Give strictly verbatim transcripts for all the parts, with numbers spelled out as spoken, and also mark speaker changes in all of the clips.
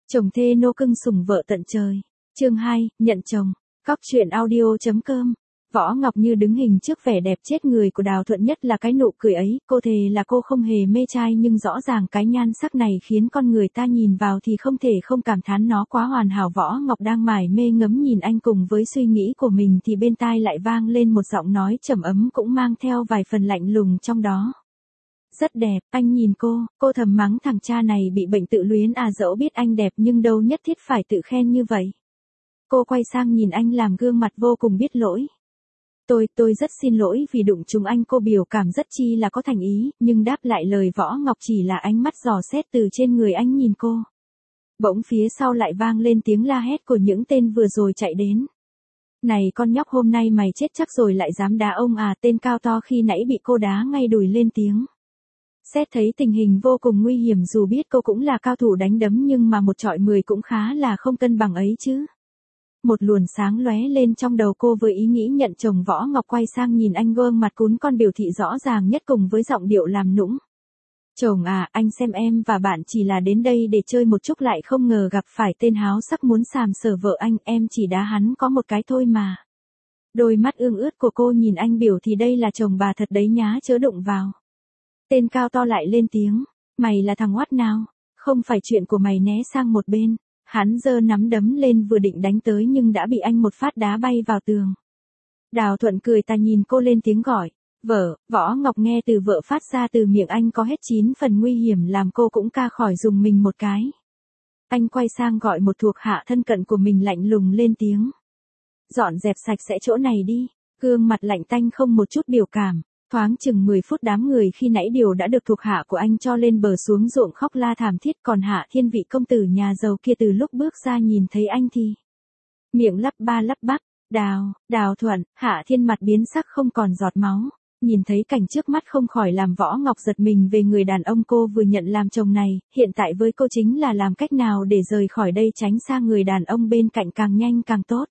Speaker 1: Chồng thê nô cưng sủng vợ tận trời. Chương hai, nhận chồng. Cóc truyện audio.com. Võ Ngọc Như đứng hình trước vẻ đẹp chết người của Đào Thuận, nhất là cái nụ cười ấy, cô thề là cô không hề mê trai, nhưng rõ ràng cái nhan sắc này khiến con người ta nhìn vào thì không thể không cảm thán nó quá hoàn hảo. Võ Ngọc đang mải mê ngấm nhìn anh cùng với suy nghĩ của mình thì bên tai lại vang lên một giọng nói trầm ấm cũng mang theo vài phần lạnh lùng trong đó. Rất đẹp, anh nhìn cô, cô thầm mắng thằng cha này bị bệnh tự luyến à, dẫu biết anh đẹp nhưng đâu nhất thiết phải tự khen như vậy. Cô quay sang nhìn anh làm gương mặt vô cùng biết lỗi. Tôi, tôi rất xin lỗi vì đụng trúng anh, cô biểu cảm rất chi là có thành ý, nhưng đáp lại lời Võ Ngọc chỉ là ánh mắt dò xét từ trên người anh nhìn cô. Bỗng phía sau lại vang lên tiếng la hét của những tên vừa rồi chạy đến. Này con nhóc, hôm nay mày chết chắc rồi lại dám đá ông à, tên cao to khi nãy bị cô đá ngay đùi lên tiếng. Xét thấy tình hình vô cùng nguy hiểm, dù biết cô cũng là cao thủ đánh đấm nhưng mà một chọi mười cũng khá là không cân bằng ấy chứ. Một luồng sáng lóe lên trong đầu cô với ý nghĩ nhận chồng. Võ Ngọc quay sang nhìn anh, gương mặt cún con biểu thị rõ ràng nhất cùng với giọng điệu làm nũng. Chồng à, anh xem em và bạn chỉ là đến đây để chơi một chút, lại không ngờ gặp phải tên háo sắc muốn sàm sờ vợ anh, em chỉ đá hắn có một cái thôi mà. Đôi mắt ương ướt của cô nhìn anh biểu thì đây là chồng bà thật đấy nhá, chớ đụng vào. Tên cao to lại lên tiếng, mày là thằng oát nào, không phải chuyện của mày, né sang một bên. Hắn giơ nắm đấm lên vừa định đánh tới nhưng đã bị anh một phát đá bay vào tường. Đào Thuận cười tà nhìn cô lên tiếng gọi, vợ. Võ Ngọc nghe từ vợ phát ra từ miệng anh có hết chín phần nguy hiểm làm cô cũng ca khỏi dùng mình một cái. Anh quay sang gọi một thuộc hạ thân cận của mình lạnh lùng lên tiếng. Dọn dẹp sạch sẽ chỗ này đi, gương mặt lạnh tanh không một chút biểu cảm. Thoáng chừng mười phút đám người khi nãy đều đã được thuộc hạ của anh cho lên bờ xuống ruộng khóc la thảm thiết, còn Hạ Thiên vị công tử nhà giàu kia từ lúc bước ra nhìn thấy anh thì miệng lắp ba lắp bắp, Đào, Đào Thuận. Hạ Thiên mặt biến sắc không còn giọt máu, nhìn thấy cảnh trước mắt không khỏi làm Võ Ngọc giật mình về người đàn ông cô vừa nhận làm chồng này. Hiện tại với cô chính là làm cách nào để rời khỏi đây, tránh xa người đàn ông bên cạnh càng nhanh càng tốt.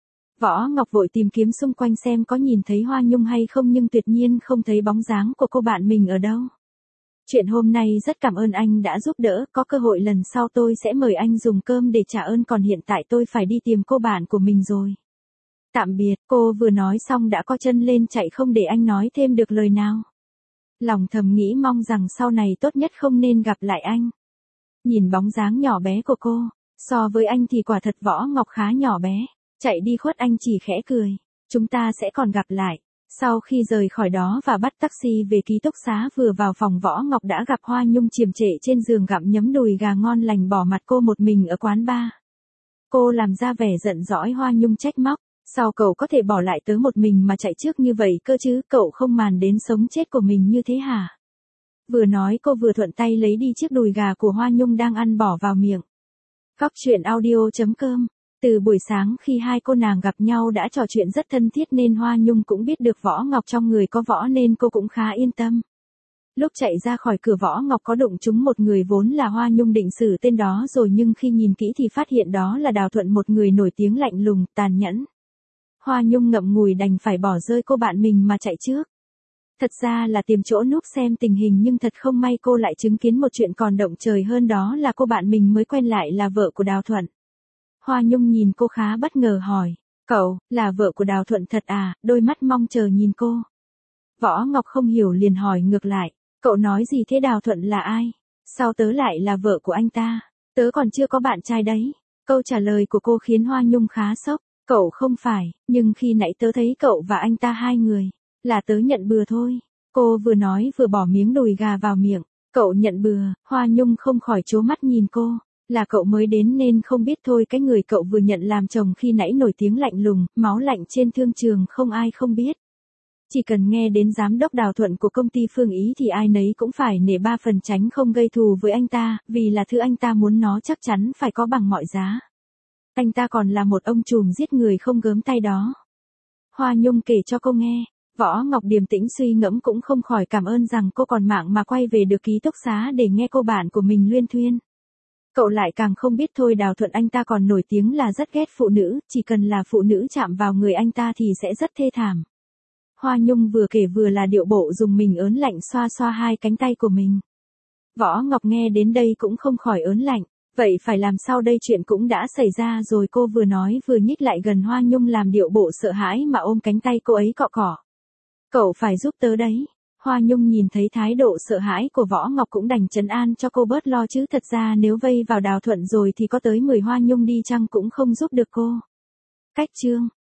Speaker 1: Võ Ngọc vội tìm kiếm xung quanh xem có nhìn thấy Hoa Nhung hay không, nhưng tuyệt nhiên không thấy bóng dáng của cô bạn mình ở đâu. Chuyện hôm nay rất cảm ơn anh đã giúp đỡ, có cơ hội lần sau tôi sẽ mời anh dùng cơm để trả ơn, còn hiện tại tôi phải đi tìm cô bạn của mình rồi. Tạm biệt. Cô vừa nói xong đã co chân lên chạy, không để anh nói thêm được lời nào. Lòng thầm nghĩ mong rằng sau này tốt nhất không nên gặp lại anh. Nhìn bóng dáng nhỏ bé của cô, so với anh thì quả thật Võ Ngọc khá nhỏ bé. Chạy đi khuất, anh chỉ khẽ cười. Chúng ta sẽ còn gặp lại. Sau khi rời khỏi đó và bắt taxi về ký túc xá, vừa vào phòng Võ Ngọc đã gặp Hoa Nhung chiềm trệ trên giường gặm nhấm đùi gà ngon lành, bỏ mặt cô một mình ở quán bar. Cô làm ra vẻ giận dỗi. Hoa Nhung trách móc, sao cậu có thể bỏ lại tớ một mình mà chạy trước như vậy cơ chứ, cậu không màng đến sống chết của mình như thế hả? Vừa nói cô vừa thuận tay lấy đi chiếc đùi gà của Hoa Nhung đang ăn bỏ vào miệng. Cóc truyện audio.com. Từ buổi sáng khi hai cô nàng gặp nhau đã trò chuyện rất thân thiết nên Hoa Nhung cũng biết được Võ Ngọc trong người có võ nên cô cũng khá yên tâm. Lúc chạy ra khỏi cửa, Võ Ngọc có đụng trúng một người vốn là Hoa Nhung định xử tên đó rồi, nhưng khi nhìn kỹ thì phát hiện đó là Đào Thuận, một người nổi tiếng lạnh lùng, tàn nhẫn. Hoa Nhung ngậm ngùi đành phải bỏ rơi cô bạn mình mà chạy trước. Thật ra là tìm chỗ núp xem tình hình, nhưng thật không may cô lại chứng kiến một chuyện còn động trời hơn, đó là cô bạn mình mới quen lại là vợ của Đào Thuận. Hoa Nhung nhìn cô khá bất ngờ hỏi, cậu, là vợ của Đào Thuận thật à? Đôi mắt mong chờ nhìn cô. Võ Ngọc không hiểu liền hỏi ngược lại, cậu nói gì thế, Đào Thuận là ai? Sao tớ lại là vợ của anh ta? Tớ còn chưa có bạn trai đấy. Câu trả lời của cô khiến Hoa Nhung khá sốc. Cậu không phải, nhưng khi nãy tớ thấy cậu và anh ta hai người, là tớ nhận bừa thôi. Cô vừa nói vừa bỏ miếng đùi gà vào miệng. Cậu nhận bừa? Hoa Nhung không khỏi trố mắt nhìn cô. Là cậu mới đến nên không biết thôi, cái người cậu vừa nhận làm chồng khi nãy nổi tiếng lạnh lùng, máu lạnh trên thương trường không ai không biết. Chỉ cần nghe đến giám đốc Đào Thuận của công ty Phương Ý thì ai nấy cũng phải nể ba phần, tránh không gây thù với anh ta, vì là thứ anh ta muốn nó chắc chắn phải có bằng mọi giá. Anh ta còn là một ông trùm giết người không gớm tay đó. Hoa Nhung kể cho cô nghe. Võ Ngọc điềm tĩnh suy ngẫm cũng không khỏi cảm ơn rằng cô còn mạng mà quay về được ký túc xá để nghe cô bạn của mình luyên thuyên. Cậu lại càng không biết thôi, Đào Thuận anh ta còn nổi tiếng là rất ghét phụ nữ, chỉ cần là phụ nữ chạm vào người anh ta thì sẽ rất thê thảm. Hoa Nhung vừa kể vừa là điệu bộ dùng mình ớn lạnh xoa xoa hai cánh tay của mình. Võ Ngọc nghe đến đây cũng không khỏi ớn lạnh. Vậy phải làm sao đây, chuyện cũng đã xảy ra rồi, cô vừa nói vừa nhích lại gần Hoa Nhung làm điệu bộ sợ hãi mà ôm cánh tay cô ấy cọ cọ. Cậu phải giúp tớ đấy. Hoa Nhung nhìn thấy thái độ sợ hãi của Võ Ngọc cũng đành trấn an cho cô bớt lo, chứ thật ra nếu vây vào Đào Thuận rồi thì có tới mười Hoa Nhung đi chăng cũng không giúp được cô. Cách chương